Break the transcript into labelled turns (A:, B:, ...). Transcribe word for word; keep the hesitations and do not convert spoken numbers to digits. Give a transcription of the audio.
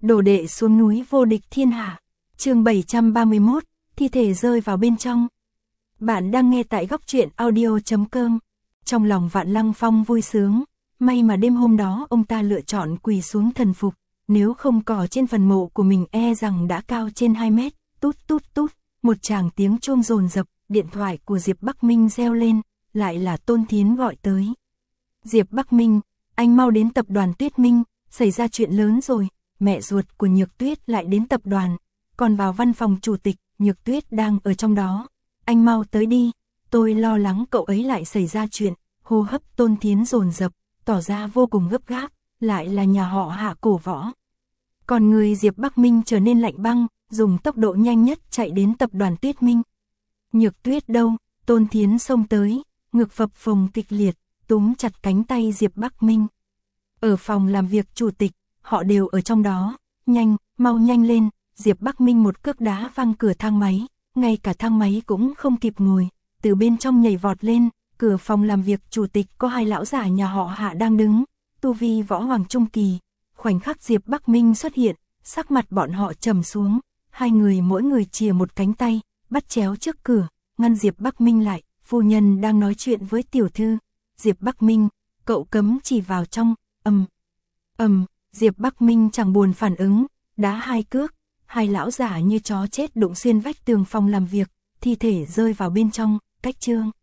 A: Đồ đệ xuống núi vô địch thiên hạ. Chương bảy trăm ba mươi mốt, thi thể rơi vào bên trong. Bạn đang nghe tại góc truyện audio chấm com. Trong lòng Vạn Lăng Phong vui sướng, may mà đêm hôm đó ông ta lựa chọn quỳ xuống thần phục, nếu không cỏ trên phần mộ của mình e rằng đã cao trên hai mét. Tút tút tút, một tràng tiếng chuông dồn dập, điện thoại của Diệp Bắc Minh reo lên, lại là Tôn Thiến gọi tới. Diệp Bắc Minh, anh mau đến tập đoàn Tuyết Minh, xảy ra chuyện lớn rồi, mẹ ruột của Nhược Tuyết lại đến tập đoàn, còn vào văn phòng chủ tịch, Nhược Tuyết đang ở trong đó, anh mau tới đi, tôi lo lắng cậu ấy lại xảy ra chuyện. Hô hấp Tôn Thiến dồn dập, tỏ ra vô cùng gấp gáp, lại là nhà họ Hạ cổ võ. Còn người Diệp Bắc Minh trở nên lạnh băng, dùng tốc độ nhanh nhất chạy đến tập đoàn Tuyết Minh. Nhược Tuyết đâu? Tôn Thiến xông tới, ngực phập phồng kịch liệt, túm chặt cánh tay Diệp Bắc Minh. Ở phòng làm việc chủ tịch, họ đều ở trong đó, nhanh, mau nhanh lên. Diệp Bắc Minh một cước đá văng cửa thang máy, ngay cả thang máy cũng không kịp ngồi, từ bên trong nhảy vọt lên. Cửa phòng làm việc chủ tịch có hai lão giả nhà họ Hạ đang đứng, tu vi võ hoàng trung kỳ. Khoảnh khắc Diệp Bắc Minh xuất hiện, sắc mặt bọn họ trầm xuống, hai người mỗi người chìa một cánh tay, bắt chéo trước cửa, ngăn Diệp Bắc Minh lại. Phu nhân đang nói chuyện với tiểu thư. Diệp Bắc Minh, cậu cấm chỉ vào trong. Ầm, ầm, Diệp Bắc Minh chẳng buồn phản ứng, đá hai cước, hai lão giả như chó chết đụng xuyên vách tường phòng làm việc, thi thể rơi vào bên trong. Cách chương